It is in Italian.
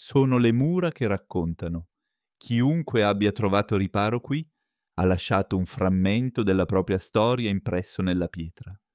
sono le mura che raccontano. Chiunque abbia trovato riparo qui ha lasciato un frammento della propria storia impresso nella pietra.